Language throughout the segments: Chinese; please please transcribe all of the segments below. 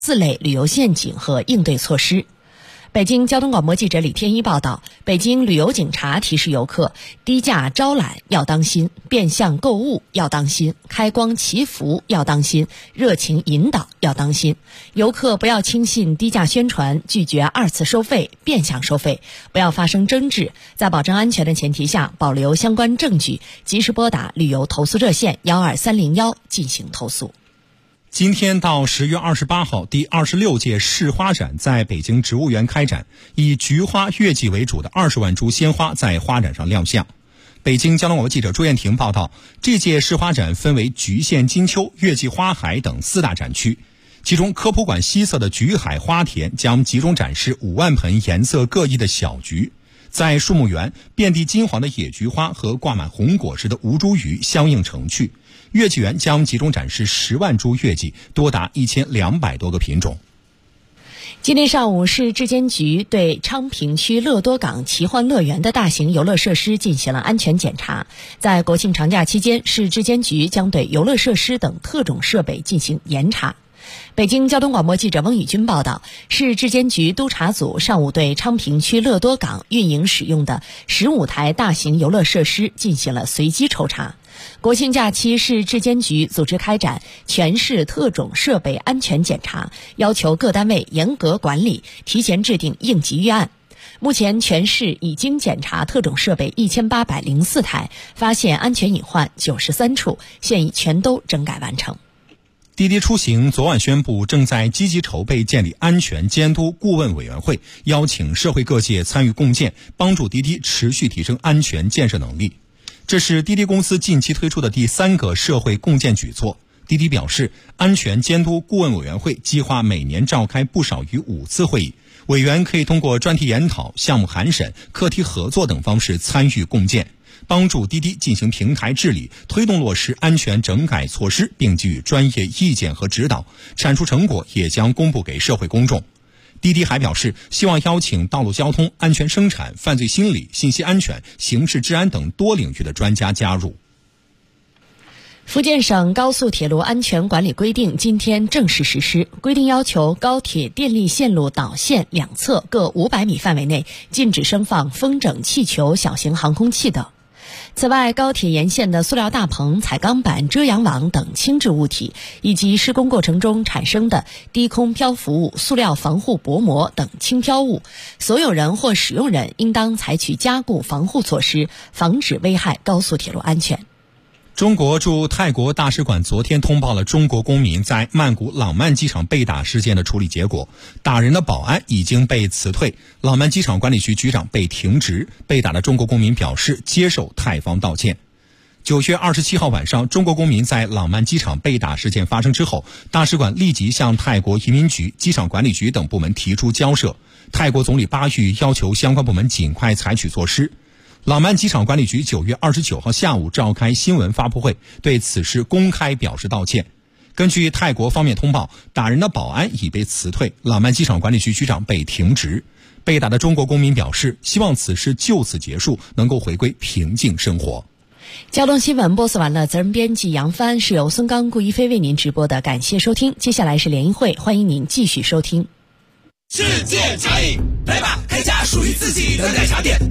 4类旅游陷阱和应对措施。北京交通广播记者李天一报道，北京旅游警察提示游客，低价招揽要当心，变相购物要当心，开光祈福要当心，热情引导要当心。游客不要轻信低价宣传，拒绝2次收费、变相收费，不要发生争执，在保证安全的前提下，保留相关证据，及时拨打旅游投诉热线12301进行投诉。 今天到10月28号，第26届市花展在北京植物园开展，以菊花、月季为主的20万株鲜花在花展上亮相。北京交通广播记者朱艳婷报道，这届市花展分为菊县金秋、月季花海等4大展区，其中科普馆西侧的菊海花田将集中展示5万盆颜色各异的小菊。在树木园，遍地金黄的野菊花和挂满红果实的吴茱萸相映成趣。月季园将集中展示10万株月季，多达1200多个品种。 今天上午，市质监局对昌平区乐多港奇幻乐园的大型游乐设施进行了安全检查。在国庆长假期间，市质监局将对游乐设施等特种设备进行严查。北京交通广播记者翁宇军报道，市质监局督查组上午对昌平区乐多港运营使用的15台大型游乐设施进行了随机抽查。国庆假期，市质监局组织开展全市特种设备安全检查，要求各单位严格管理，提前制定应急预案。目前全市已经检查特种设备1804台，发现安全隐患93处，现已全都整改完成。 滴滴出行昨晚宣布，正在积极筹备建立安全监督顾问委员会，邀请社会各界参与共建，帮助滴滴持续提升安全建设能力。这是滴滴公司近期推出的第3个社会共建举措。滴滴表示，安全监督顾问委员会计划每年召开不少于5次会议，委员可以通过专题研讨、项目函审、课题合作等方式参与共建，帮助滴滴进行平台治理，推动落实安全整改措施，并给予专业意见和指导，产出成果也将公布给社会公众。滴滴还表示，希望邀请道路交通、安全生产、犯罪心理、信息安全、刑事治安等多领域的专家加入。 福建省高速铁路安全管理规定今天正式实施，规定要求高铁电力线路导线两侧各500米范围内禁止升放风筝、气球、小型航空器等。此外，高铁沿线的塑料大棚、彩钢板、遮阳网等轻质物体，以及施工过程中产生的低空漂浮物、塑料防护薄膜等轻飘物，所有人或使用人应当采取加固防护措施，防止危害高速铁路安全。 中国驻泰国大使馆昨天通报了中国公民在曼谷朗曼机场被打事件的处理结果，打人的保安已经被辞退，朗曼机场管理局局长被停职，被打的中国公民表示接受泰方道歉。9月27号晚上，中国公民在朗曼机场被打事件发生之后，大使馆立即向泰国移民局、机场管理局等部门提出交涉，泰国总理巴育要求相关部门尽快采取措施。朗曼机场管理局9月29号下午召开新闻发布会，对此事公开表示道歉。根据泰国方面通报，打人的保安已被辞退，朗曼机场管理局局长被停职。被打的中国公民表示，希望此事就此结束，能够回归平静生活。 交通新闻播送完了，责任编辑杨帆，是由孙刚、顾一飞为您直播的，感谢收听。接下来是联谊会，欢迎您继续收听。 世界茶饮，来吧，开家属于自己的奶茶店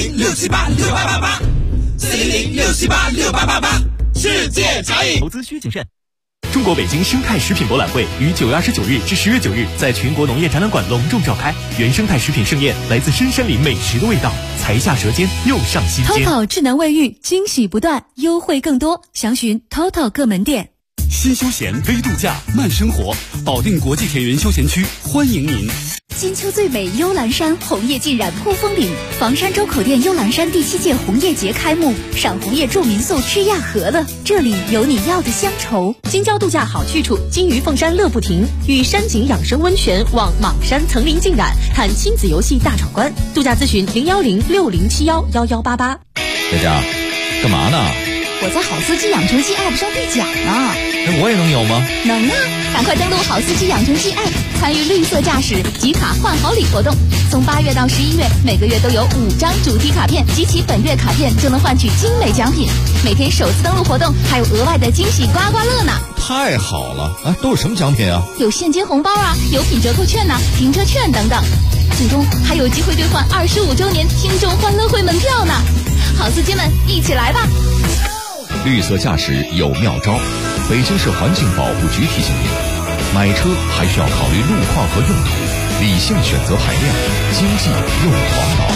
，400-678-6888，400-678-6888，世界茶饮。 投资需谨慎。中国北京生态食品博览会于9月29日至10月9日在全国农业展览馆隆重召开，原生态食品盛宴，来自深山里美食的味道，才下舌尖又上心间。 TOTO 智能卫浴，惊喜不断，优惠更多，详询 TOTO 各门店。 新休闲微度假慢生活，保定国际田园休闲区欢迎您。 金秋最美幽兰山，红叶浸染扑风岭。房山周口店幽兰山第7届红叶节开幕，赏红叶住民宿吃亚河了，这里有你要的乡愁。 京郊度假好去处，金鱼凤山乐不停，与山景养生温泉望莽山层林尽染，看亲子游戏大闯关。度假咨询010-6071-1188。 佳佳，干嘛呢？ 我在好司机养成记 App 上兑奖呢。 我也能有吗？ 能啊！赶快登录好司机养成记 App， 参与绿色驾驶集卡换好礼活动。从8月到11月，每个月都有5张主题卡片，集齐本月卡片就能换取精美奖品。每天首次登录活动还有额外的惊喜刮刮乐呢！ 太好了啊！都是什么奖品啊？ 有现金红包啊，油品折扣券呐，停车券等等。最终还有机会兑换25周年听众欢乐会门票呢！好司机们，一起来吧！ 绿色驾驶有妙招，北京市环境保护局提醒您：买车还需要考虑路况和用途，理性选择排量，经济用环保。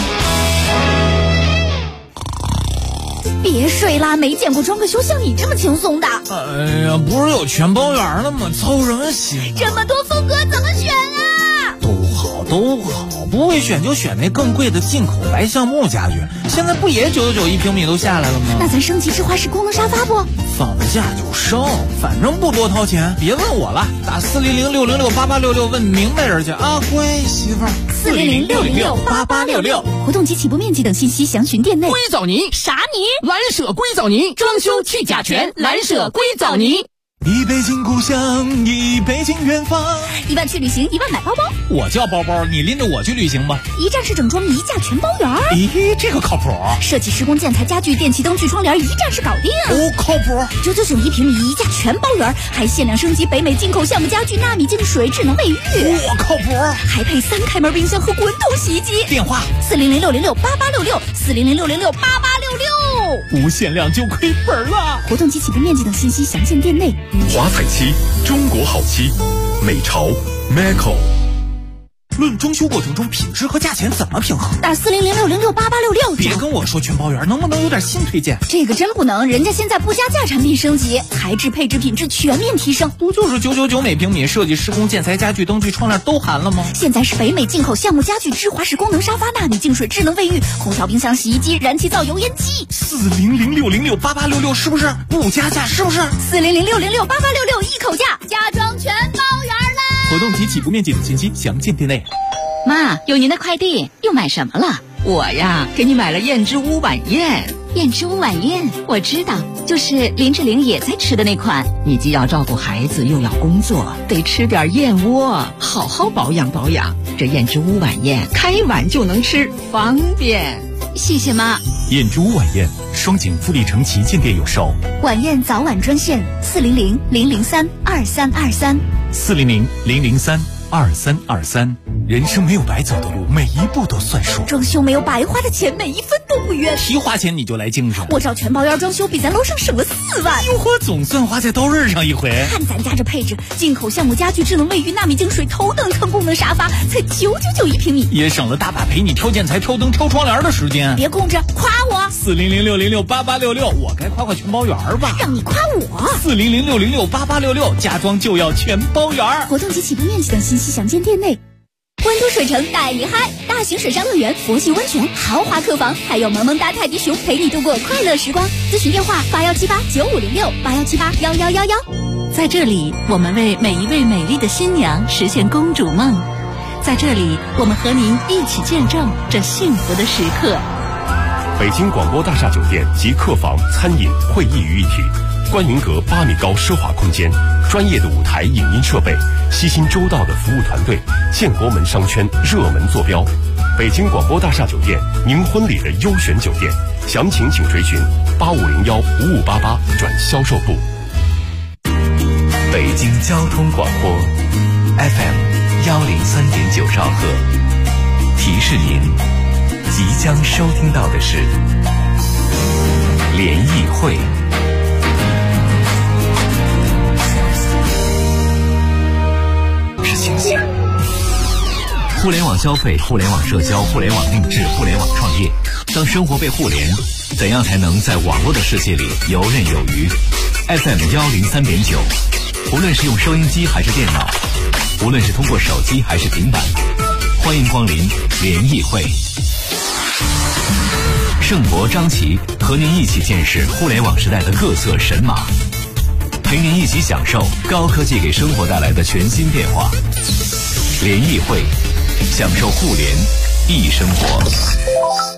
别睡啦，没见过装个修像你这么轻松的。 哎呀，不是有全包圆了吗？操什么心？ 这么多风格怎么选啊？ 都好，不会选就选那更贵的进口白橡木家具。现在不也999一平米都下来了吗？ 那咱升级智华式功能沙发不？ 放价就升，反正不多掏钱。别问我了，打400-606-8866问明白人去啊，乖媳妇儿。 400-606-8866，活动及起步面积等信息详询店内。 硅藻泥啥泥？蓝舍硅藻泥，装修去甲醛，蓝舍硅藻泥。 一北京故乡，一北京远方。 1万去旅行，1万买包包。 我叫包包，你拎着我去旅行吧。 一站式整装，一价全包圆。 咦，这个靠谱。 设计施工建材家具电器灯具窗帘，一站式搞定。 哦，靠谱。 999一平米，一价全包圆，还限量升级北美进口橡木家具纳米净水智能卫浴。 我靠谱。 还配3开门冰箱和滚筒洗衣机。 电话 400-606-8866，400-606-8866。 无限量就亏本了。 活动及起步面积等信息详见店内。 华彩漆，中国好漆，美潮 Maco。 论装修过程中品质和价钱怎么平衡？ 打400-606-8866。 别跟我说全包圆，能不能有点新推荐？ 这个真不能，人家现在不加价产品升级，材质配置品质全面提升。 不就是999每平米，设计施工建材家具灯具窗帘都含了吗？ 现在是北美进口橡木家具智华式功能沙发纳米净水智能卫浴空调冰箱洗衣机燃气灶油烟机。 400-606-8866是不是不加价？是不是 400-606-8866一口价，家装全包圆啦！ 活动及起步面积等信息详见店内。 妈，有您的快递，又买什么了？我呀，给你买了燕之屋晚宴。 燕之屋晚宴， 我知道，就是林志玲也在吃的那款。你既要照顾孩子，又要工作，得吃点燕窝，好好保养保养。这燕之屋晚宴，开碗就能吃，方便。 谢谢妈。 燕之屋晚宴，双井富力城旗舰店有售。 晚宴早晚专线400-003-2323。 400-003-2323。人生没有白走的路，每一步都算数。 装修没有白花的钱，每一分都不冤。 提花钱你就来精神。 我找全包圆装修，比咱楼上省了4万。 哟呵，总算花在刀刃上一回。 看咱家这配置，进口橡木家具智能卫浴纳米净水头等舱功能沙发，才999一平米， 也省了大把陪你挑建材、挑灯、挑窗帘的时间。 别供着，夸我。 400-606-8866，我该夸全包圆吧？ 让你夸我。 400-606-8866，家装就要全包圆。 活动及起步面积等信息详见店内。温都水城带你嗨，大型水上乐园、佛系温泉、豪华客房，还有萌萌哒泰迪熊陪你度过快乐时光。咨询电话81789506，81781111。 在这里，我们为每一位美丽的新娘实现公主梦。在这里，我们和您一起见证这幸福的时刻。 北京广播大厦酒店集客房、餐饮、会议于一体，观云阁8米高奢华空间，专业的舞台影音设备，悉心周到的服务团队，建国门商圈热门坐标。北京广播大厦酒店，您婚礼的优选酒店，详情请垂询8501-5588转销售部。 北京交通广播 FM 103.9兆赫，提示您即将收听到的是联谊会。是清醒。互联网消费、互联网社交、互联网定制、互联网创业，当生活被互联，怎样才能在网络的世界里游刃有余？ FM 103.9，无论是用收音机还是电脑，无论是通过手机还是平板，欢迎光临联谊会。盛博、张琪和您一起见识互联网时代的各色神马，陪您一起享受高科技给生活带来的全新变化。联谊会，享受互联易生活。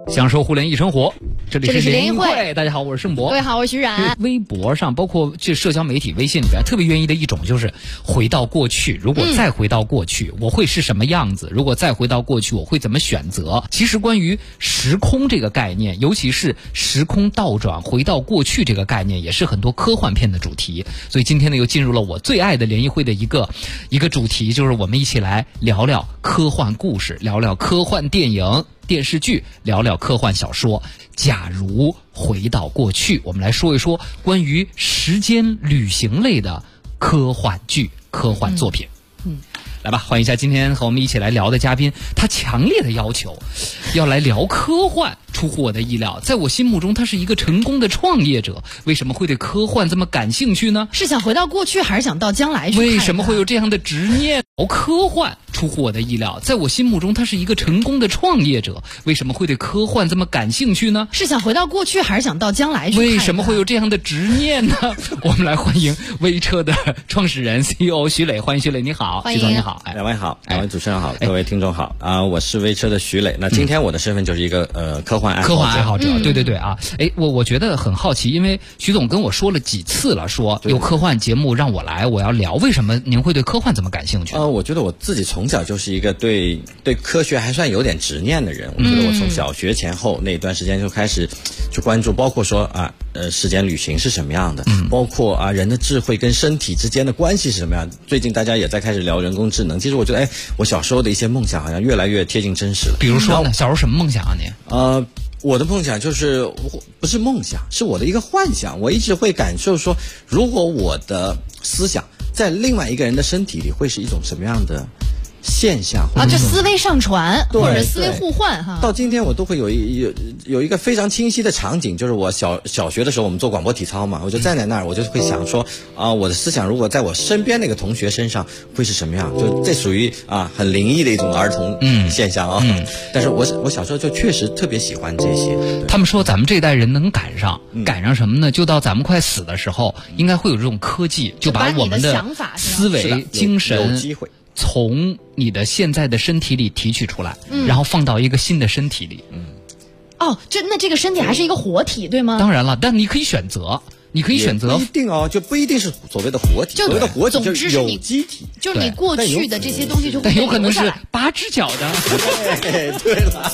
享受互联易生活，这里是联谊会。大家好，我是盛博。 各位好，我是徐冉。 微博上，包括这社交媒体、微信里边，特别愿意的一种就是回到过去。如果再回到过去，我会是什么样子？如果再回到过去，我会怎么选择？其实关于时空这个概念，尤其是时空倒转、回到过去这个概念，也是很多科幻片的主题。所以今天呢，又进入了我最爱的联谊会的一个主题，就是我们一起来聊聊科幻故事，聊聊科幻电影。电视剧，聊聊科幻小说。假如回到过去，我们来说一说关于时间旅行类的科幻剧、科幻作品。来吧，欢迎一下今天和我们一起来聊的嘉宾，他强烈的要求要来聊科幻，出乎我的意料。在我心目中，他是一个成功的创业者，为什么会对科幻这么感兴趣呢？ 是想回到过去，还是想到将来去看？ 为什么会有这样的执念？科幻出乎我的意料，在我心目中，他是一个成功的创业者，为什么会对科幻这么感兴趣呢？ 是想回到过去，还是想到将来去看？ 为什么会有这样的执念呢？我们来欢迎微车的创始人 CEO 徐磊，欢迎徐磊，你好。 欢迎徐总你好。 两位好，两位主持人好，各位听众好啊！我是微车的徐磊。那今天我的身份就是一个科幻爱好者。 对啊！我觉得很好奇，因为徐总跟我说了几次了，说有科幻节目让我来，我要聊。为什么您会对科幻这么感兴趣？ 我觉得我自己从小就是一个对科学还算有点执念的人。我觉得我从小学前后那段时间就开始去关注，包括说时间旅行是什么样的，包括人的智慧跟身体之间的关系是什么样的。最近大家也在开始聊人工智能，其实我觉得我小时候的一些梦想好像越来越贴近真实了。 比如说呢，小时候什么梦想啊你？ 我的梦想就是不是梦想，是我的一个幻想。我一直会感受说，如果我的思想在另外一个人的身体里，会是一种什么样的现象就思维上传或者思维互换哈。 到今天我都会有一个非常清晰的场景，就是我小学的时候我们做广播体操嘛，我就站在那儿，我就会想说我的思想如果在我身边那个同学身上会是什么样？就这属于很灵异的一种儿童现象啊。但是我小时候就确实特别喜欢这些。 他们说咱们这一代人能赶上什么呢？就到咱们快死的时候，应该会有这种科技，就把我们的思维、精神有机会从你的现在的身体里提取出来，然后放到一个新的身体里。 那这个身体还是一个活体，对吗？ 当然了，但你可以选择。不一定就不一定是所谓的活体。所谓的活体就是有机体， 就是你过去的这些东西就会但有可能是8只脚的， 对了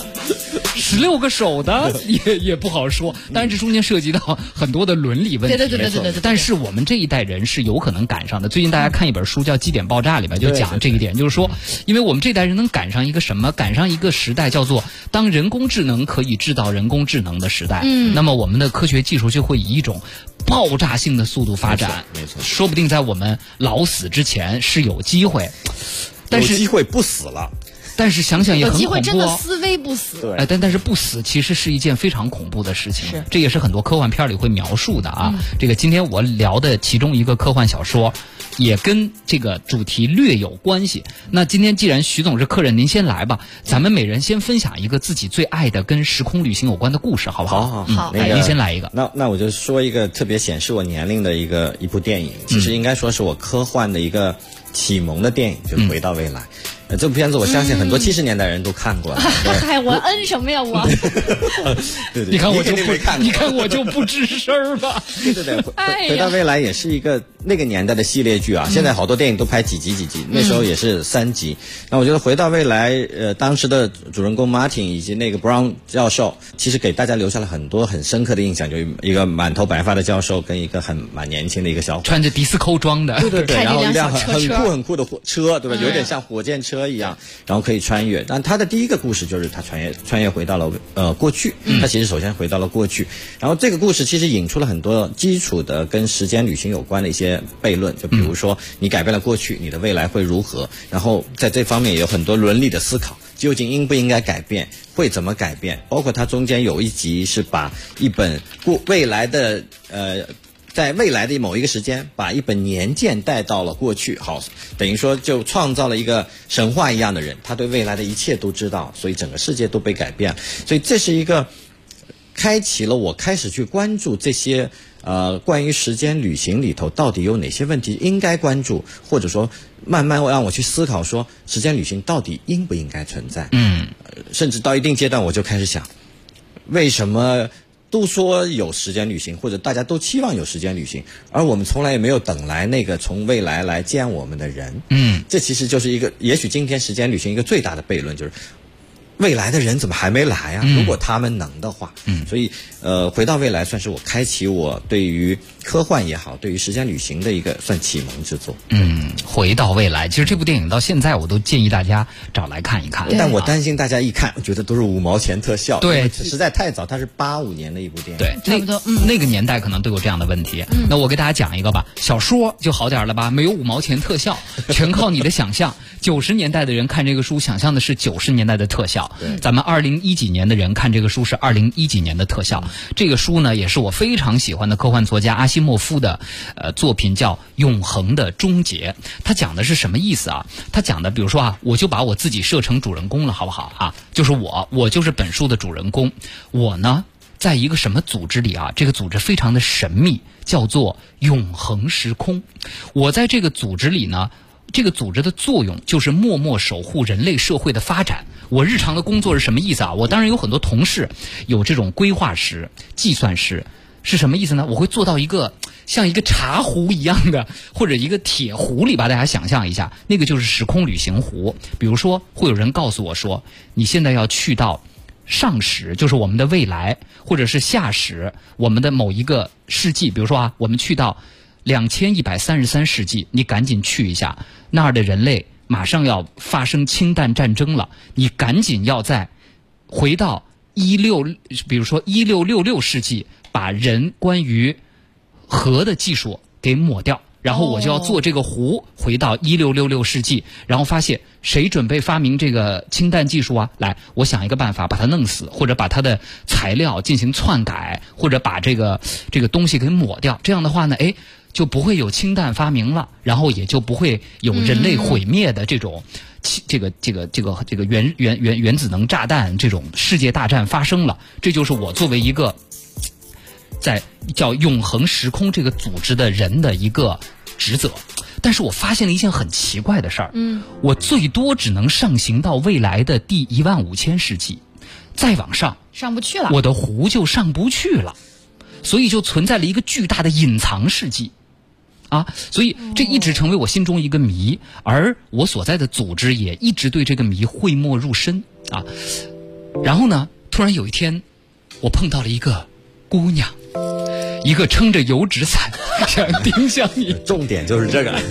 ，16个手的也不好说。当然，这中间涉及到很多的伦理问题。 对。 但是我们这一代人是有可能赶上的。最近大家看一本书叫《基点爆炸》，里边就讲这一点，就是说，因为我们这一代人能赶上一个什么？赶上一个时代叫做当人工智能可以制造人工智能的时代。那么我们的科学技术就会以一种爆炸性的速度发展， 没错， 说不定在我们老死之前是有机会，但是有机会不死了。 但是想想也很恐怖有机会真的思维不死。 对， 但是不死其实是一件非常恐怖的事情。这也是很多科幻片里会描述的啊。这个今天我聊的其中一个科幻小说，也跟这个主题略有关系。那今天既然徐总是客人，您先来吧。咱们每人先分享一个自己最爱的跟时空旅行有关的故事，好不好？ 好， 您先来一个。 那我就说一个特别显示我年龄的一部电影，其实应该说是我科幻的一个启蒙的电影，就是《回到未来》。这部片子我相信很多70年代人都看过了。 我恩什么呀我？ 对， 你看我就不吱声吧。 对，回到未来也是一个那个年代的系列剧啊。现在好多电影都拍几集，那时候也是3集。那我觉得回到未来，当时的主人公 Martin 以及那个 Brown 教授，其实给大家留下了很多很深刻的印象，就一个满头白发的教授跟一个蛮年轻的一个小伙， 穿着迪斯科装的， 对，然后一辆很酷的火车，对吧？有点像火箭车一样，然后可以穿越。但他的第一个故事就是他穿越回到了过去。他其实首先回到了过去，然后这个故事其实引出了很多基础的跟时间旅行有关的一些悖论，就比如说你改变了过去，你的未来会如何？然后在这方面也有很多伦理的思考，究竟应不应该改变，会怎么改变？包括它中间有一集是把一本未来的在未来的某一个时间，把一本年鉴带到了过去，好，等于说就创造了一个神话一样的人，他对未来的一切都知道，所以整个世界都被改变。所以这是一个开启了我开始去关注这些关于时间旅行里头到底有哪些问题应该关注，或者说慢慢让我去思考说时间旅行到底应不应该存在。甚至到一定阶段我就开始想， 为什么都说有时间旅行，或者大家都期望有时间旅行，而我们从来也没有等来那个从未来来见我们的人？这其实就是一个，也许今天时间旅行一个最大的悖论就是，未来的人怎么还没来啊？如果他们能的话，所以回到未来算是我开启我对于科幻也好，对于时间旅行的一个算启蒙之作。 回到未来，其实这部电影到现在我都建议大家找来看一看。 但我担心大家一看，觉得都是5毛钱特效， 对， 实在太早，它是85年的一部电影， 对，差不多，那个年代可能都有这样的问题。那我给大家讲一个吧，小说就好点了吧，没有5毛钱特效，全靠你的想象。90年代的人看这个书，想象的是90年代的特效，咱们2010几年的人看这个书是2010几年的特效。这个书呢，也是我非常喜欢的科幻作家阿西莫夫的作品，叫《永恒的终结》。他讲的是什么意思啊？他讲的，比如说啊，我就把我自己设成主人公了，好不好啊？就是我就是本书的主人公。我呢，在一个什么组织里啊？这个组织非常的神秘，叫做永恒时空。我在这个组织里呢，这个组织的作用就是默默守护人类社会的发展。我日常的工作是什么意思啊？我当然有很多同事，有这种规划师、计算师，是什么意思呢？我会做到一个像一个茶壶一样的，或者一个铁壶里吧，大家想象一下，那个就是时空旅行壶。比如说，会有人告诉我说，你现在要去到上时，就是我们的未来，或者是下时，我们的某一个世纪。比如说啊，我们去到2133世纪，你赶紧去一下，那儿的人类马上要发生氢弹战争了，你赶紧要再回到比如说1666世纪，把人关于核的技术给抹掉，然后我就要做这个壶，回到1666世纪，然后发现谁准备发明这个氢弹技术啊？来，我想一个办法把它弄死，或者把它的材料进行篡改，或者把这个东西给抹掉。这样的话呢，就不会有氢弹发明了，然后也就不会有人类毁灭的这种这个原子能炸弹这种世界大战发生了。这就是我作为一个在叫永恒时空这个组织的人的一个职责。但是我发现了一件很奇怪的事儿，我最多只能上行到未来的第15000世纪，再往上上不去了， 我的壶就上不去了，所以就存在了一个巨大的隐藏世纪啊，所以这一直成为我心中一个谜，而我所在的组织也一直对这个谜讳莫入深啊。然后呢，突然有一天，我碰到了一个姑娘，一个撑着油纸伞想盯向你， 重点就是这个。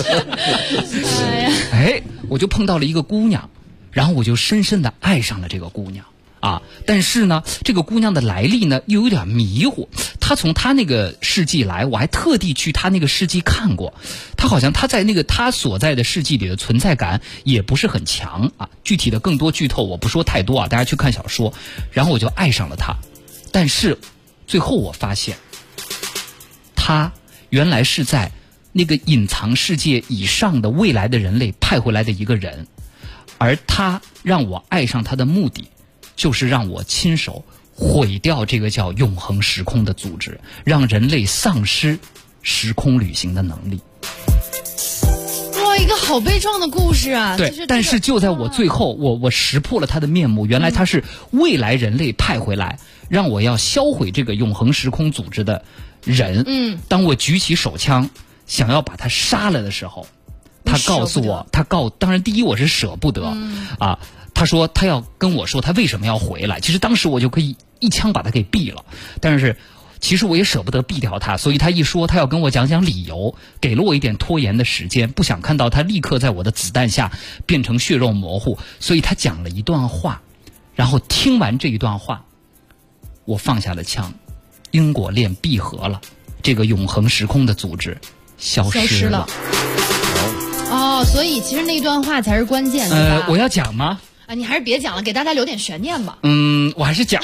我就碰到了一个姑娘，然后我就深深的爱上了这个姑娘。但是呢，这个姑娘的来历呢又有点迷糊。她从她那个世纪来，我还特地去她那个世纪看过。她好像她在那个她所在的世纪里的存在感也不是很强啊。具体的更多剧透我不说太多啊，大家去看小说。然后我就爱上了她，但是最后我发现，她原来是在那个隐藏世界以上的未来的人类派回来的一个人，而她让我爱上她的目的，就是让我亲手毁掉这个叫永恒时空的组织，让人类丧失时空旅行的能力。 哇，一个好悲壮的故事啊！ 对，但是就在我最后，我识破了他的面目，原来他是未来人类派回来，让我要销毁这个永恒时空组织的人。当我举起手枪想要把他杀了的时候，他告诉我，当然第一我是舍不得啊。他说他要跟我说他为什么要回来，其实当时我就可以一枪把他给毙了，但是其实我也舍不得毙掉他，所以他一说他要跟我讲讲理由，给了我一点拖延的时间，不想看到他立刻在我的子弹下变成血肉模糊，所以他讲了一段话，然后听完这一段话，我放下了枪，因果链闭合了，这个永恒时空的组织消失了。 所以其实那段话才是关键，对吧？ 我要讲吗？ 你还是别讲了，给大家留点悬念吧。 我还是讲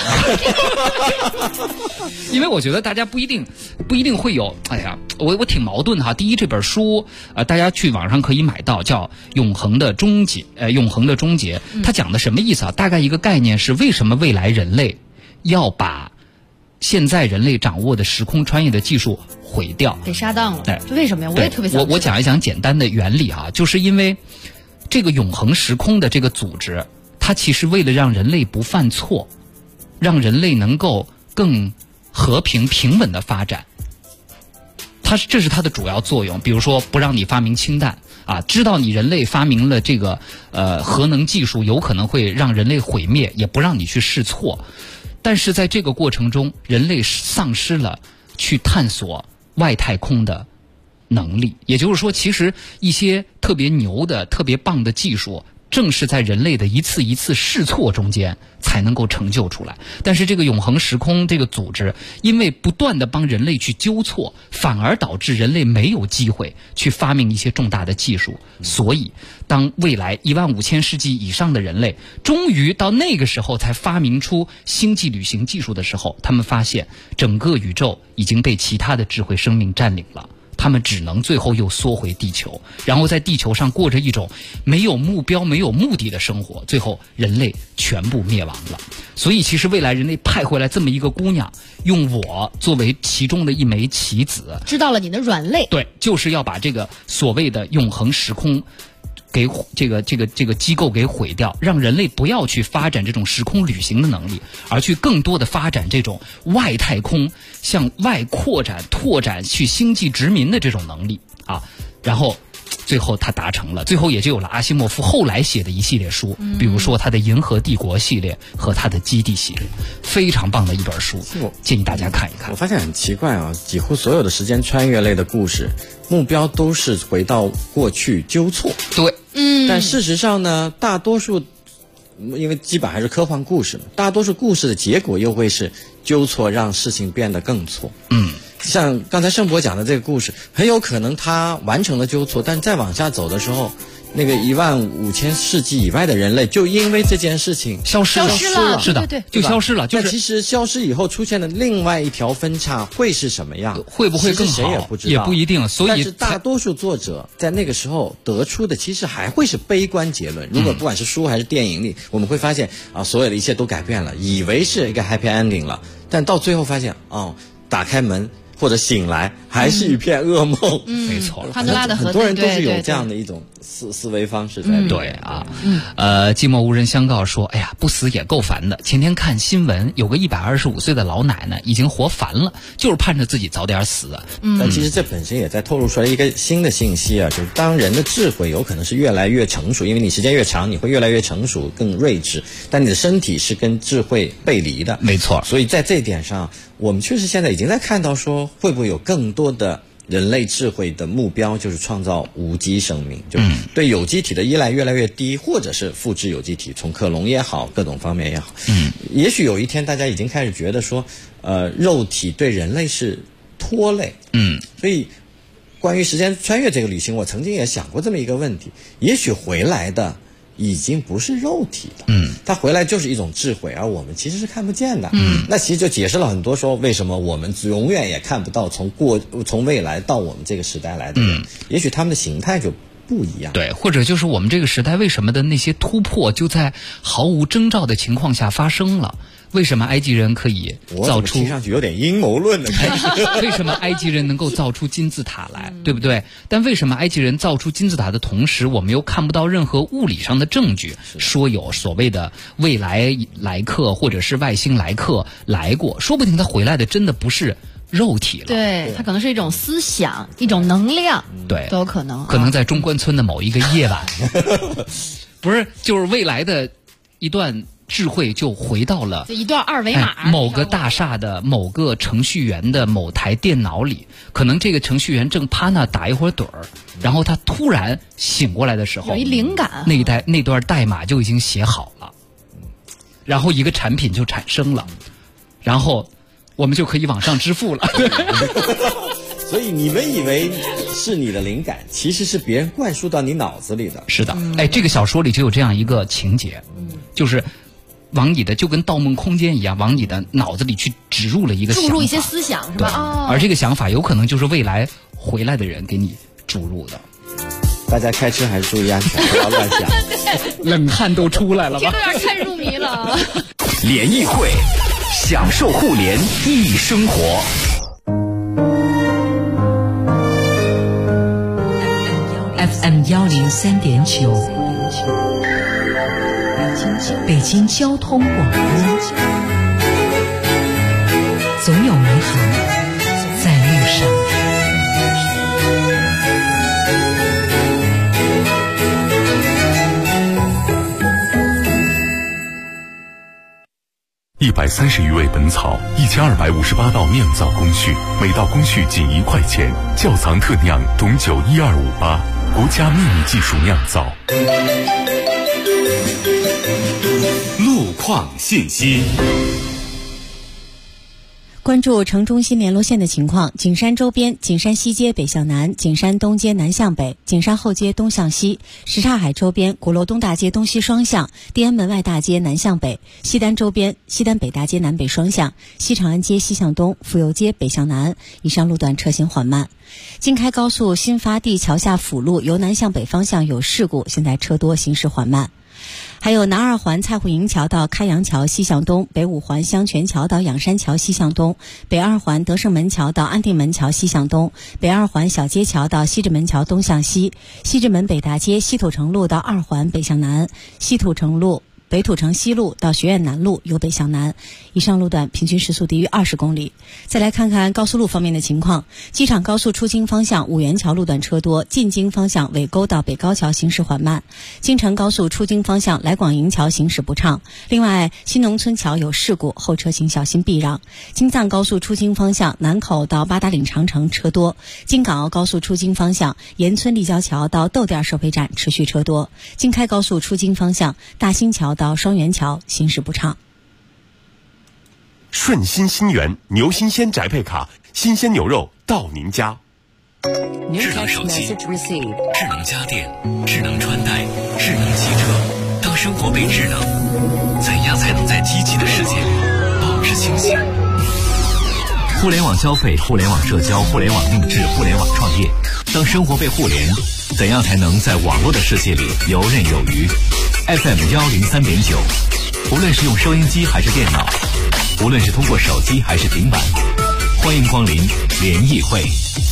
因为我觉得大家不一定会有。我挺矛盾哈。第一，这本书大家去网上可以买到，叫《永恒的终结》。永恒的终结，它讲的什么意思啊？大概一个概念是，为什么未来人类要把现在人类掌握的时空穿越的技术毁掉， 给杀当了？这为什么呀？我也特别想我讲一讲简单的原理啊，就是因为这个永恒时空的这个组织，它其实为了让人类不犯错， 让人类能够更和平平稳的发展。这是它的主要作用。比如说不让你发明氢弹啊，知道你人类发明了这个核能技术有可能会让人类毁灭，也不让你去试错。但是在这个过程中，人类丧失了去探索外太空的能力。也就是说，其实一些特别牛的、特别棒的技术，正是在人类的一次一次试错中间才能够成就出来。但是这个永恒时空这个组织，因为不断的帮人类去纠错，反而导致人类没有机会去发明一些重大的技术。所以当未来15000世纪以上的人类终于到那个时候才发明出星际旅行技术的时候，他们发现整个宇宙已经被其他的智慧生命占领了，他们只能最后又缩回地球，然后在地球上过着一种没有目标、没有目的的生活，最后人类全部灭亡了。所以其实未来人类派回来这么一个姑娘，用我作为其中的一枚棋子， 知道了你的软肋， 对，就是要把这个所谓的永恒时空给这个机构给毁掉，让人类不要去发展这种时空旅行的能力，而去更多的发展这种外太空向外扩展、拓展去星际殖民的这种能力啊。然后最后他达成了，最后也就有了阿西莫夫后来写的一系列书，比如说他的《银河帝国》系列和他的《基地》系列，非常棒的一本书，建议大家看一看。 我发现很奇怪啊，几乎所有的时间穿越类的故事，目标都是回到过去纠错。 对， 但事实上呢，大多数因为基本还是科幻故事嘛，大多数故事的结果又会是纠错，让事情变得更错。像刚才盛博讲的这个故事，很有可能他完成了纠错，但再往下走的时候，那个15000世纪以外的人类就因为这件事情消失了，是的，就消失了。 就是其实消失以后出现的另外一条分叉会是什么样？ 会不会更好？ 谁也不知道， 也不一定。所以， 但是大多数作者在那个时候得出的其实还会是悲观结论。如果不管是书还是电影里，我们会发现啊，所有的一切都改变了，以为是一个 happy ending 了，但到最后发现打开门或者醒来还是一片噩梦。 没错， 潘多拉的盒子， 很多人都是有这样的一种思维方式在。 对啊，寂寞无人相告说，哎呀，不死也够烦的。前天看新闻，有个125岁的老奶奶已经活烦了，就是盼着自己早点死。 但其实这本身也在透露出来一个新的信息啊，就是当人的智慧有可能是越来越成熟，因为你时间越长，你会越来越成熟、更睿智，但你的身体是跟智慧背离的。 没错， 所以在这一点上，我们确实现在已经在看到说，会不会有更多的人类智慧的目标就是创造无机生命，就对有机体的依赖越来越低，或者是复制有机体，从克隆也好，各种方面也好。也许有一天大家已经开始觉得说，肉体对人类是拖累。所以关于时间穿越这个旅行，我曾经也想过这么一个问题，也许回来的已经不是肉体了，它回来就是一种智慧，而我们其实是看不见的。那其实就解释了很多说为什么我们永远也看不到从未来到我们这个时代来的人，也许他们的形态就不一样。 对，或者就是我们这个时代为什么的那些突破就在毫无征兆的情况下发生了。为什么埃及人可以造出？ 听上去有点阴谋论的感觉。 为什么埃及人能够造出金字塔来，对不对？但为什么埃及人造出金字塔的同时，我们又看不到任何物理上的证据，说有所谓的未来来客或者是外星来客来过？说不定他回来的真的不是肉体了， 对，它可能是一种思想，一种能量， 对， 都有可能。 可能在中关村的某一个夜晚，不是，就是未来的一段智慧就回到了一段二维码， 某个大厦的某个程序员的某台电脑里，可能这个程序员正趴那打一会儿盹儿，然后他突然醒过来的时候， 有一灵感， 那段代码就已经写好了，然后一个产品就产生了，然后我们就可以往上支付了。 所以你们以为是你的灵感，其实是别人灌输到你脑子里的。 是的，这个小说里就有这样一个情节，就是往你的就跟《盗梦空间》一样，往你的脑子里去植入了一个想法， 注入一些思想，是吧？ 而这个想法有可能就是未来回来的人给你注入的。 大家开车还是注意安全，不要乱想。 冷汗都出来了吧？ 听得有点太入迷了。 联谊会，享受互联易生活。 FM 103.9，北京交通广播。 总有迷航在路上。 130余味本草，1258道酿造工序，每道工序仅1块钱。窖藏特酿董酒12588，国家秘密技术酿造。 路况信息。 关注城中心联络线的情况，景山周边景山西街北向南，景山东街南向北，景山后街东向西，什刹海周边鼓楼东大街东西双向，地安门外大街南向北，西单周边西单北大街南北双向，西长安街西向东，府右街北向南，以上路段车行缓慢。京开高速新发地桥下辅路由南向北方向有事故，现在车多，行驶缓慢。还有南二环蔡户营桥到开阳桥西向东，北五环香泉桥到仰山桥西向东，北二环德胜门桥到安定门桥西向东，北二环小街桥到西直门桥东向西，西直门北大街西土城路到二环北向南，西土城路北土城西路到学院南路由北向南，以上路段平均时速低于20公里。再来看看高速路方面的情况，机场高速出京方向五元桥路段车多，进京方向尾沟到北高桥行驶缓慢，京承高速出京方向来广营桥行驶不畅。另外，新农村桥有事故，后车请小心避让。京藏高速出京方向南口到八达岭长城车多，京港澳高速出京方向盐村立交桥到豆店收费站持续车多，京开高速出京方向大兴桥到双元桥行驶不畅。 顺心新源牛新鲜宅配卡，新鲜牛肉到您家。 智能手机、智能家电、智能穿戴、智能汽车，当生活被智能，怎样才能在机器的世界里保持清醒？互联网消费、互联网社交、互联网定制、互联网创业，当生活被互联，怎样才能在网络的世界里游刃有余？ FM103.9，无论是用收音机还是电脑，无论是通过手机还是平板，欢迎光临联谊会。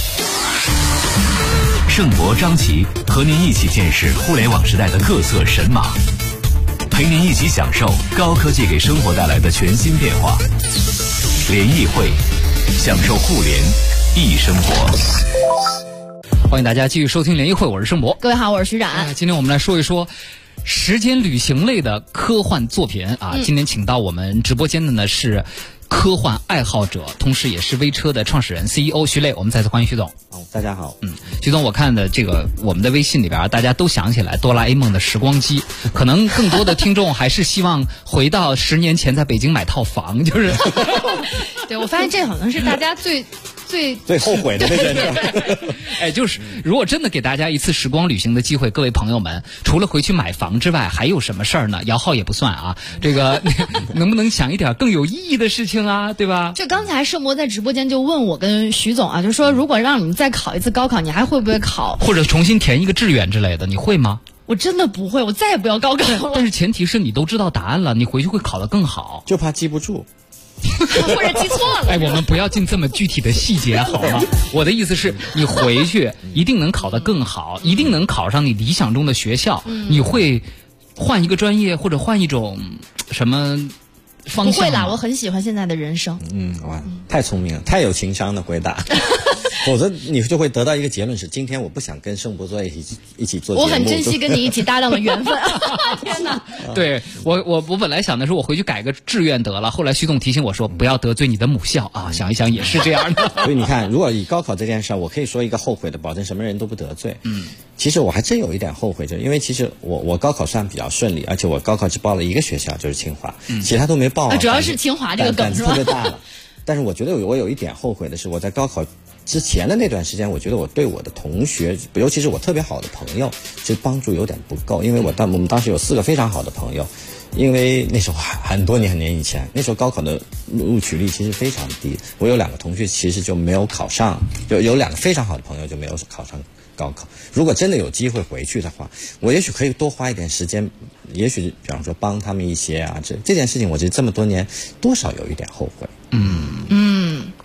盛博、张琪和您一起见识互联网时代的各色神马，陪您一起享受高科技给生活带来的全新变化。联谊会，享受互联易生活。 欢迎大家继续收听联谊会，我是盛博。 各位好，我是徐冉。 今天我们来说一说时间旅行类的科幻作品啊。今天请到我们直播间的呢是科幻爱好者，同时也是微车的创始人 CEO 徐磊。我们再次欢迎徐总。 大家好。 徐总，我看的这个我们的微信里边，大家都想起来哆啦 A 梦的时光机，可能更多的听众还是希望回到10年前在北京买套房，就是。 对，我发现这可能是大家最后悔的那件事。 哎，就是如果真的给大家一次时光旅行的机会，各位朋友们，除了回去买房之外，还有什么事儿呢？摇号也不算啊，这个能不能想一点更有意义的事情啊，对吧？ 就刚才盛博在直播间就问我跟徐总啊，就说如果让你们再考一次高考，你还会不会考？ 或者重新填一个志愿之类的，你会吗？ 我真的不会，我再也不要高考了。 但是前提是你都知道答案了，你回去会考得更好。 就怕记不住。 或者记错了。 哎，我们不要进这么具体的细节好吗？我的意思是你回去一定能考得更好，一定能考上你理想中的学校。你会换一个专业或者换一种什么方向？ 不会啦，我很喜欢现在的人生。 哇，太聪明了，太有情商的回答。否则你就会得到一个结论是，今天我不想跟盛博坐一起做节目。 我很珍惜跟你一起搭档的缘分。天哪！ 对，我本来想的是我回去改个志愿得了，后来徐总提醒我说不要得罪你的母校啊，想一想也是这样的。 所以你看，如果以高考这件事，我可以说一个后悔的，保证什么人都不得罪。其实我还真有一点后悔，因为其实我高考算比较顺利，而且我高考只报了一个学校，就是清华，其他都没报。 主要是清华这个梗是吧？ 特别大了。但是我觉得我有一点后悔的是，我在高考之前的那段时间，我觉得我对我的同学，尤其是我特别好的朋友，其实帮助有点不够。因为我们当时有4个非常好的朋友，因为那时候很多年以前，那时候高考的录取率其实非常低。我有2个同学其实就没有考上，有2个非常好的朋友就没有考上高考。如果真的有机会回去的话，我也许可以多花一点时间，也许比方说帮他们一些啊，这件事情我觉得这么多年多少有一点后悔。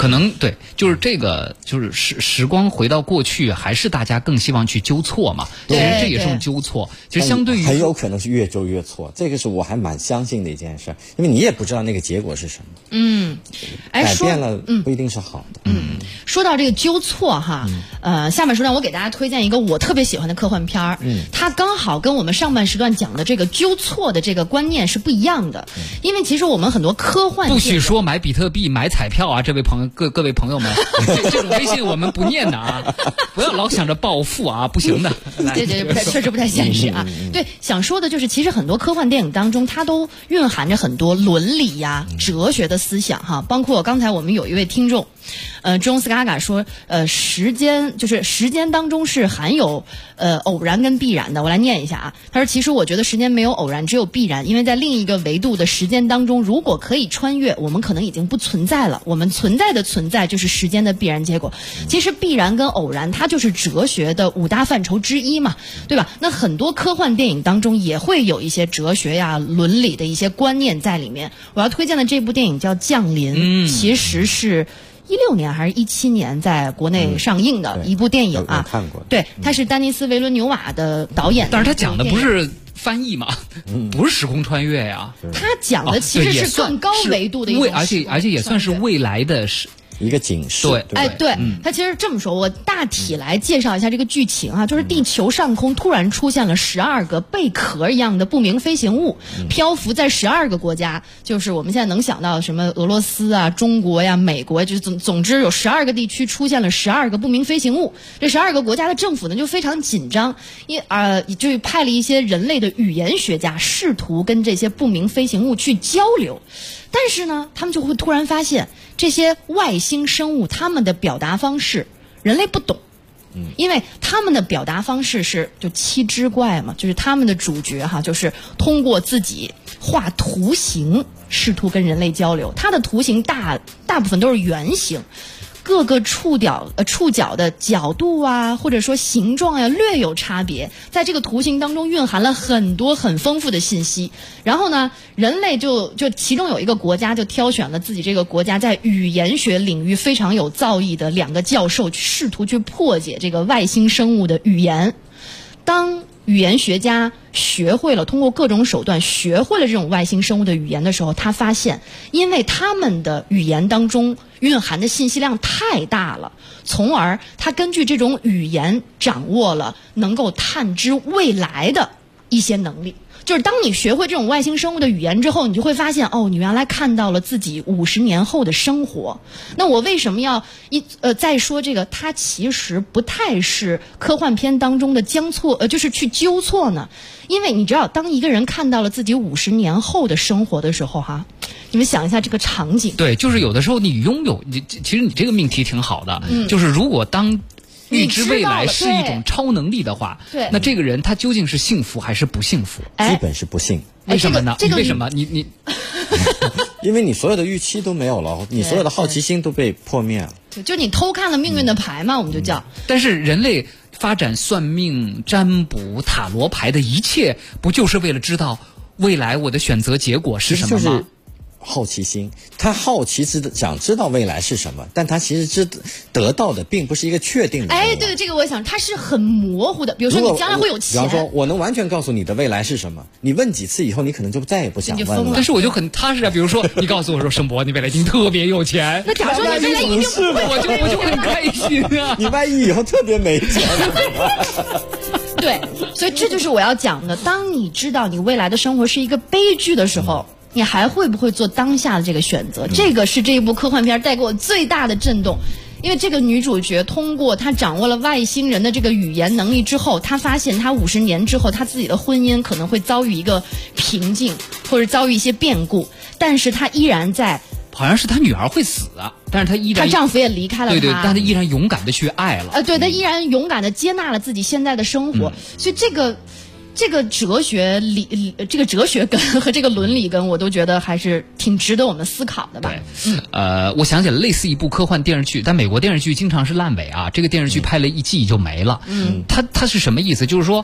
可能对，就是这个，就是时光回到过去，还是大家更希望去纠错嘛？其实这也是种纠错。其实相对于很有可能是越纠越错，这个是我还蛮相信的一件事，因为你也不知道那个结果是什么。改变了不一定是好的。 说到这个纠错哈，下半时段我给大家推荐一个我特别喜欢的科幻片儿，它刚好跟我们上半时段讲的这个纠错的这个观念是不一样的。因为其实我们很多科幻不许说买比特币、买彩票啊，这位朋友各位朋友们，这种微信我们不念的啊，不要老想着暴富啊，不行的。 对，确实不太现实啊。对，想说的就是，其实很多科幻电影当中，它都蕴含着很多伦理呀、哲学的思想哈。包括刚才我们有一位听众。中斯嘎嘎说，时间当中是含有偶然跟必然的。我来念一下啊，他说其实我觉得时间没有偶然，只有必然，因为在另一个维度的时间当中，如果可以穿越，我们可能已经不存在了。我们存在的存在就是时间的必然结果。其实必然跟偶然，它就是哲学的5大范畴之一嘛，对吧？那很多科幻电影当中也会有一些哲学呀、伦理的一些观念在里面。我要推荐的这部电影叫《降临》，其实是16年还是17年在国内上映的一部电影啊， 看过。 对，他是丹尼斯·维伦纽瓦的导演的， 但是他讲的不是翻译嘛，不是时空穿越呀。 他讲的其实是更高维度的一种， 而且也算是未来的一个警示。 对，他其实这么说，我大体来介绍一下这个剧情啊，就是地球上空突然出现了12个贝壳一样的不明飞行物，漂浮在12个国家，就是我们现在能想到的什么俄罗斯啊、中国呀、美国，就总之有12个地区出现了12个不明飞行物。这12个国家的政府呢就非常紧张，就派了一些人类的语言学家，试图跟这些不明飞行物去交流。但是呢，他们就会突然发现这些外星生物他们的表达方式人类不懂，因为他们的表达方式是就七之怪嘛，就是他们的主角哈，就是通过自己画图形试图跟人类交流。他的图形大部分都是圆形，各个触角的角度啊，或者说形状呀，略有差别。在这个图形当中蕴含了很多很丰富的信息。然后呢，人类就其中有一个国家就挑选了自己这个国家在语言学领域非常有造诣的2个教授，试图去破解这个外星生物的语言。当语言学家通过各种手段学会了这种外星生物的语言的时候，他发现因为他们的语言当中蕴含的信息量太大了，从而他根据这种语言掌握了能够探知未来的一些能力。就是当你学会这种外星生物的语言之后，你就会发现你原来看到了自己50年后的生活。那我为什么要再说这个？它其实不太是科幻片当中的就是去纠错呢？因为你知道，当一个人看到了自己50年后的生活的时候，你们想一下这个场景。 对，就是有的时候其实你这个命题挺好的，就是如果当预知未来是一种超能力的话，那这个人他究竟是幸福还是不幸福？ 基本是不幸。 为什么呢？为什么？你因为你所有的预期都没有了，你所有的好奇心都被破灭了。 就你偷看了命运的牌嘛，我们就叫。 但是人类发展算命、占卜、塔罗牌的一切，不就是为了知道未来我的选择结果是什么吗？ 好奇心，他好奇想知道未来是什么，但他其实得到的并不是一个确定的。 对，这个我想它是很模糊的。比如说你将来会有钱， 比方说我能完全告诉你的未来是什么，你问几次以后，你可能就再也不想问了。 但是我就很踏实啊。比如说你告诉我说盛博，你未来一定特别有钱， 那假如说你未来一定不会， 我就很开心啊。 你万一以后特别没钱。 对，所以这就是我要讲的。当你知道你未来的生活是一个悲剧的时候，你还会不会做当下的这个选择？这个是这一部科幻片带给我最大的震动。因为这个女主角通过她掌握了外星人的这个语言能力之后，她发现她50年之后她自己的婚姻可能会遭遇一个瓶颈，或者遭遇一些变故，但是她依然在， 好像是她女儿会死啊，但是她丈夫也离开了她， 对，但她依然勇敢的去爱了。 对，她依然勇敢的接纳了自己现在的生活，所以这个哲学这个哲学根和这个伦理根，我都觉得还是挺值得我们思考的吧。 我想起了类似一部科幻电视剧，但美国电视剧经常是烂尾啊。这个电视剧拍了1季就没了。它是什么意思？就是说，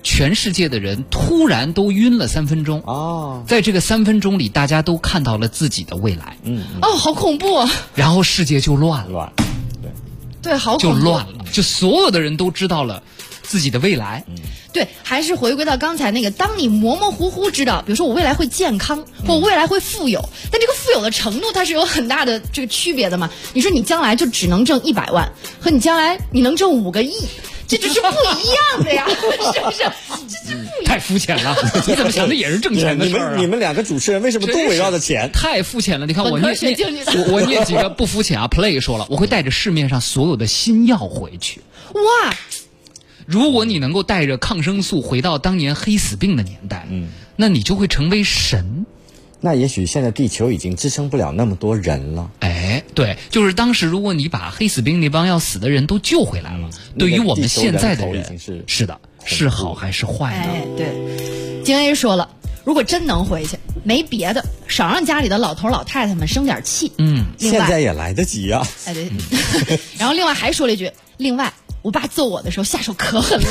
全世界的人突然都晕了3分钟在这个3分钟里，大家都看到了自己的未来。 好恐怖啊！ 然后世界就乱了， 对，好恐怖， 就乱了，就所有的人都知道了自己的未来。 对，还是回归到刚才那个，当你模模糊糊知道，比如说我未来会健康，或我未来会富有，但这个富有的程度它是有很大的这个区别的嘛。你说你将来就只能挣100万，和你将来你能挣5个亿，这就是不一样的呀，是不是？这不一样。 太肤浅了，你怎么想的也是挣钱的事儿啊？ 你们两个主持人为什么都围绕着钱？ 太肤浅了！你看我念几个不肤浅啊 ，Play 说了，我会带着市面上所有的新药回去。 哇！ 如果你能够带着抗生素回到当年黑死病的年代，那你就会成为神。 那也许现在地球已经支撑不了那么多人了。 对，就是当时如果你把黑死病那帮要死的人都救回来了，对于我们现在的人，是的，是好还是坏呢？ 对，金 A 说了，如果真能回去，没别的，少让家里的老头老太太们生点气。 现在也来得及啊。 对。然后另外还说了一句，另外。我爸揍我的时候下手可狠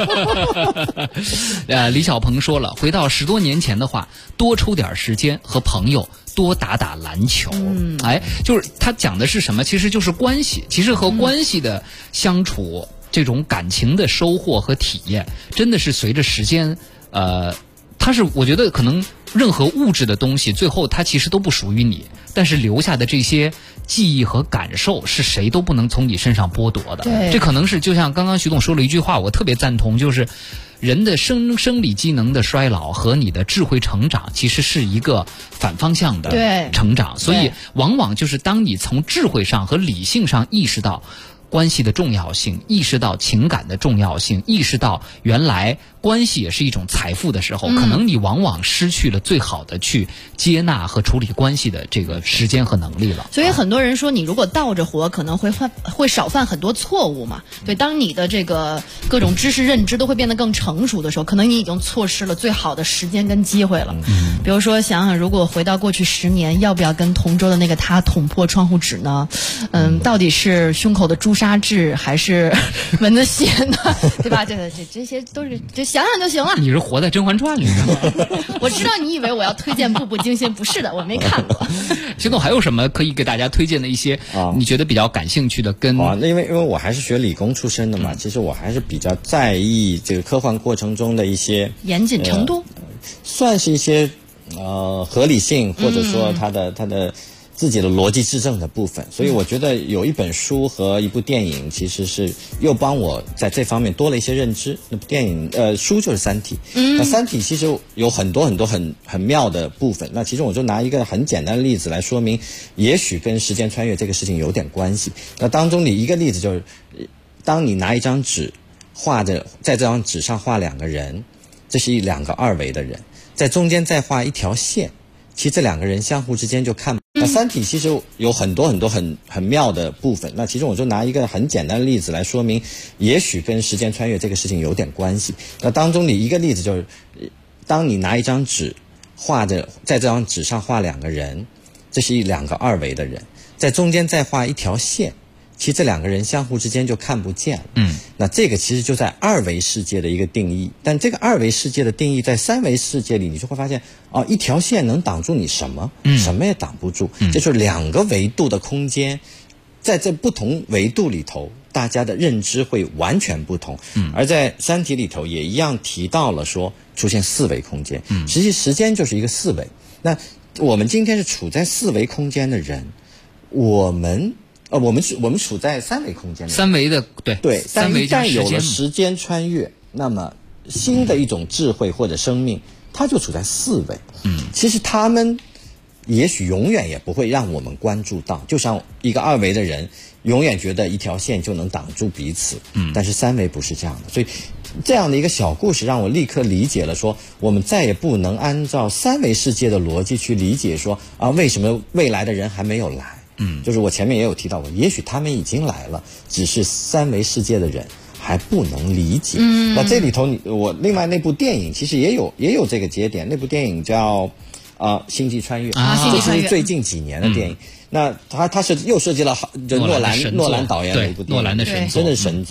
了。李小鹏说了，回到10多年前的话，多抽点时间和朋友多打打篮球。就是他讲的是什么？其实就是关系，其实和关系的相处，这种感情的收获和体验，真的是随着时间，它是我觉得可能任何物质的东西，最后它其实都不属于你，但是留下的这些记忆和感受是谁都不能从你身上剥夺的。这可能是就像刚刚徐总说了一句话，我特别赞同，就是人的生理机能的衰老和你的智慧成长其实是一个反方向的成长。所以往往就是当你从智慧上和理性上意识到关系的重要性，意识到情感的重要性，意识到原来关系也是一种财富的时候，可能你往往失去了最好的去接纳和处理关系的这个时间和能力了。 所以很多人说，你如果倒着活，可能会少犯很多错误嘛。对，当你的这个各种知识认知都会变得更成熟的时候，可能你已经错失了最好的时间跟机会了。比如说，想想如果回到过去10年，要不要跟同桌的那个他捅破窗户纸呢？到底是胸口的朱砂痣还是蚊子血呢？对吧？这些都是就想想就行了。 你是活在《甄嬛传》里吗？ 我知道你以为我要推荐《步步惊心》，不是的，我没看过。 徐总还有什么可以给大家推荐的一些你觉得比较感兴趣的？ 那因为我还是学理工出身的嘛，其实我还是比较在意这个科幻过程中的一些严谨程度， 算是一些合理性，或者说它的自己的逻辑质证的部分。所以我觉得有一本书和一部电影其实是又帮我在这方面多了一些认知。那部电影书就是《三体》。那《三体》其实有很多很妙的部分。那其中我就拿一个很简单的例子来说明，也许跟时间穿越这个事情有点关系。那当中的一个例子就是，当你拿一张纸在这张纸上画2个人，这是2个2维的人，在中间再画一条线，其实这2个人相互之间就看。那《三体》其实有很多很妙的部分。那其中我就拿一个很简单的例子来说明，也许跟时间穿越这个事情有点关系。那当中的一个例子就是，当你拿一张纸在这张纸上画2个人，这是2个2维的人，在中间再画一条线，其实这2个人相互之间就看不见了。那这个其实就在2维世界的一个定义。但这个2维世界的定义在3维世界里，你就会发现一条线能挡住你什么？什么也挡不住。这就是2个维度的空间，在这不同维度里头，大家的认知会完全不同。而在《三体》里头也一样提到了说出现4维空间。实际时间就是一个4维。那我们今天是处在4维空间的人，我们处在3维空间的人 ，3维的对，但一旦有了时间穿越，那么新的一种智慧或者生命，它就处在4维。其实他们也许永远也不会让我们关注到，就像一个2维的人永远觉得一条线就能挡住彼此。但是3维不是这样的。所以这样的一个小故事让我立刻理解了说，我们再也不能按照3维世界的逻辑去理解说为什么未来的人还没有来。就是我前面也有提到过，也许他们已经来了，只是3维世界的人还不能理解。那这里头我另外那部电影其实也有这个节点，那部电影叫星际穿越，这是最近几年的电影。那它是又涉及了就诺兰导演的一部电影， 诺兰的神作， 真的神作。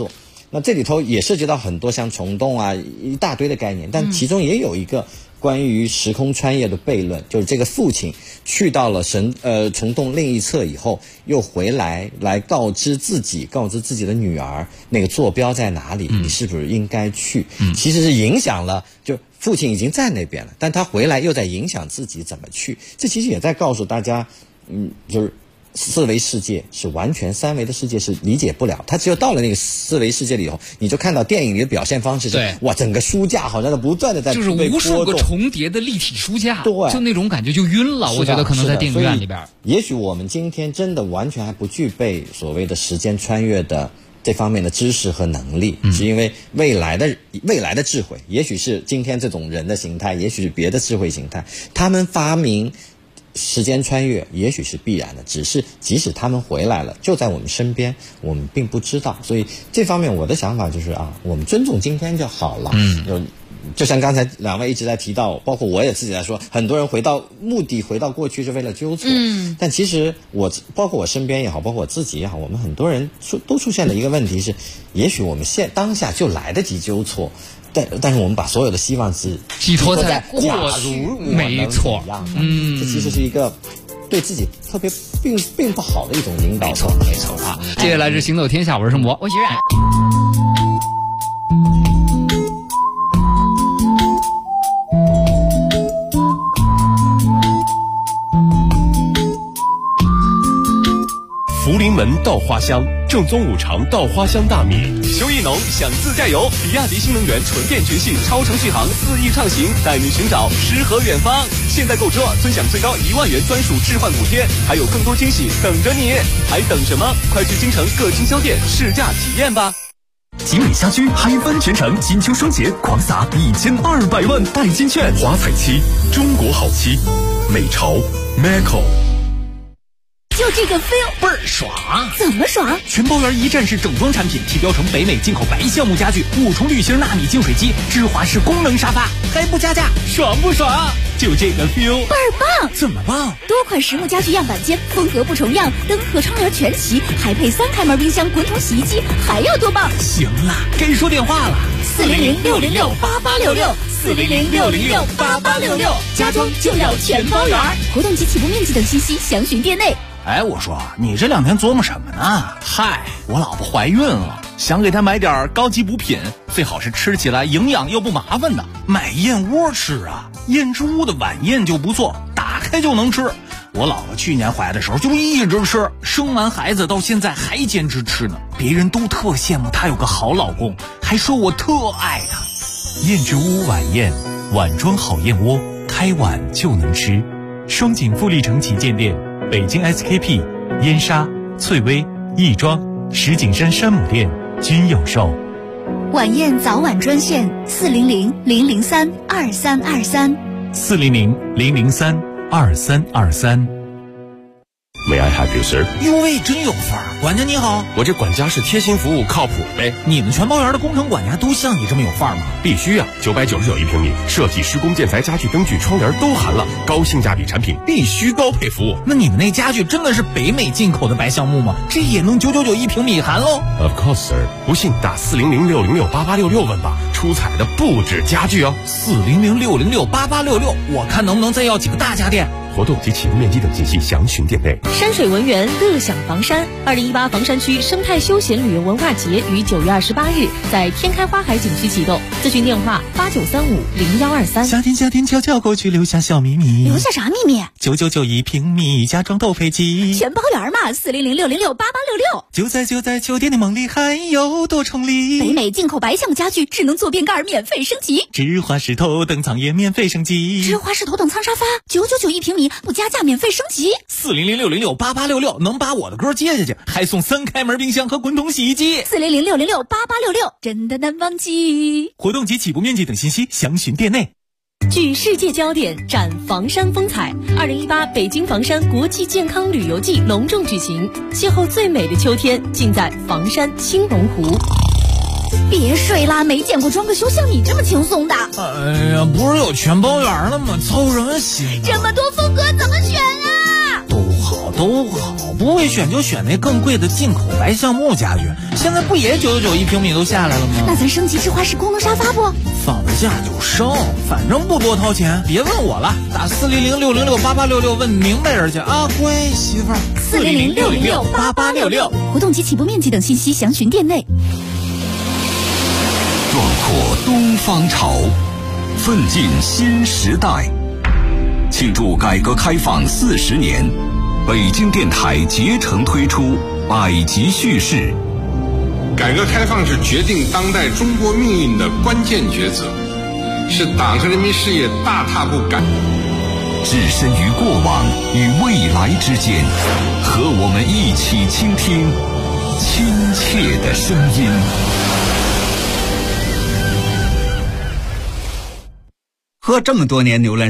那这里头也涉及到很多像虫洞啊一大堆的概念，但其中也有一个关于时空穿越的悖论，就是这个父亲去到了虫洞另一侧以后，又回来告知自己的女儿那个坐标在哪里，你是不是应该去？其实是影响了，就父亲已经在那边了，但他回来又在影响自己怎么去。这其实也在告诉大家，就是四维世界是完全三维的世界是理解不了，他只有到了那个四维世界里以后，你就看到电影里的表现方式是，哇，整个书架好像不断的在就是无数个重叠的立体书架， 对， 就那种感觉就晕了。我觉得可能在电影院里边， 也许我们今天真的完全还不具备所谓的时间穿越的这方面的知识和能力，是因为未来的智慧，也许是今天这种人的形态，也许是别的智慧形态，他们发明时间穿越也许是必然的，只是即使他们回来了，就在我们身边，我们并不知道。所以这方面我的想法就是我们尊重今天就好了。就像刚才两位一直在提到，包括我也自己在说，很多人回到过去是为了纠错。但其实包括我身边也好，包括我自己也好，我们很多人都出现了一个问题是，也许我们当下就来得及纠错。但是我们把所有的希望是寄托在过去， 没错， 这其实是一个对自己特别并不好的一种引导。 没错啊！接下来是行走天下，我是盛博， 我是冉。 福临门稻花香，正宗五常稻花香大米。秋意浓，想自驾游，比亚迪新能源纯电全系超程续航4翼畅行，带你寻找诗和远方。现在购车尊享最高1万元专属置换补贴，还有更多惊喜等着你，还等什么？快去京城各经销店试驾体验吧！ 集美家居嗨翻全城，金秋双节狂撒1200万代金券，华彩期，中国好期，美潮 Macau。 就这个 feel 倍儿爽！ 怎么爽？ 全包圆一站式整装产品，提标成北美进口白橡木家具，5重铝芯纳米净水机，芝华士功能沙发，还不加价，爽不爽？就这个 feel 倍儿棒！ 怎么棒？ 多款实木家具样板间，风格不重样，灯和窗帘全齐，还配3开门冰箱、滚筒洗衣机，还要多棒？ 行了，该说电话了 ，400-606-8866，400-606-8866，家装就要全包圆。活动及起步面积等信息详询店内。 哎，我说你这2天琢磨什么呢？嗨，我老婆怀孕了，想给她买点高级补品，最好是吃起来营养又不麻烦的。买燕窝吃啊，燕之屋的晚宴就不错，打开就能吃。我老婆去年怀的时候就一直吃，生完孩子到现在还坚持吃呢。别人都特羡慕她有个好老公，还说我特爱她。 燕之屋晚宴，碗装好燕窝，开碗就能吃。双井富力城旗舰店。北京 SKP、燕莎、翠微、亦庄、石景山山姆店均有售。 晚宴早晚专线400-003-2323。 400-003-2323。 May I help you, sir？ 哟喂，真有范儿！管家你好， 我这管家是贴心服务，靠谱呗。 你们全包园的工程管家都像你这么有范儿吗？ 必须啊！999一平米，设计、施工、建材、家具、灯具、窗帘都含了，高性价比产品，必须高配服务。 那你们那家具真的是北美进口的白橡木吗？这也能999一平米含喽 ？Of course, sir。不信打400-606-8866问吧，出彩的不止家具哦。 400-606-8866，我看能不能再要几个大家电。 活动及起步面积等信息详询店内。 山水文园乐享房山2018房山区生态休闲旅游文化节于9月28日在天开花海景区启动，咨询电话89350123。 夏天悄悄过去，留下小秘密。 留下啥秘密 ？999一平米，家装斗飞机， 全包圆嘛！400-606-8866。 就在酒店的梦里，还有多重礼。 北美进口白橡木家具，智能坐便盖免费升级， 芝华士头等舱也免费升级， 芝华士头等舱沙发999一平米。不加价免费升级 ，400-606-8866能把我的歌接下去，还送3开门冰箱和滚筒洗衣机。 400-606-8866真的难忘记。 活动及起步面积等信息详询店内。 聚世界焦点，展房山风采。2018北京房山国际健康旅游季隆重举行，邂逅最美的秋天，尽在房山青龙湖。 别睡啦，没见过装个修像你这么轻松的。 哎呀，不是有全包圆了吗？操什么心？ 这么多风格怎么选啊？ 都好， 都好，不会选就选那更贵的进口白橡木家具，现在不也999一平米都下来了吗？ 那咱升级智华式功能沙发不？ 放得下就升，反正不多掏钱。别问我了，打400-606-8866问明白人去啊，乖媳妇儿。 400-606-8866，活动及起步面积等信息详询店内。 壮阔东方潮，奋进新时代。庆祝改革开放40年，北京电台竭诚推出百集叙事。 改革开放是决定当代中国命运的关键抉择，是党和人民事业大踏步改。 置身于过往与未来之间，和我们一起倾听亲切的声音。 喝这么多年牛栏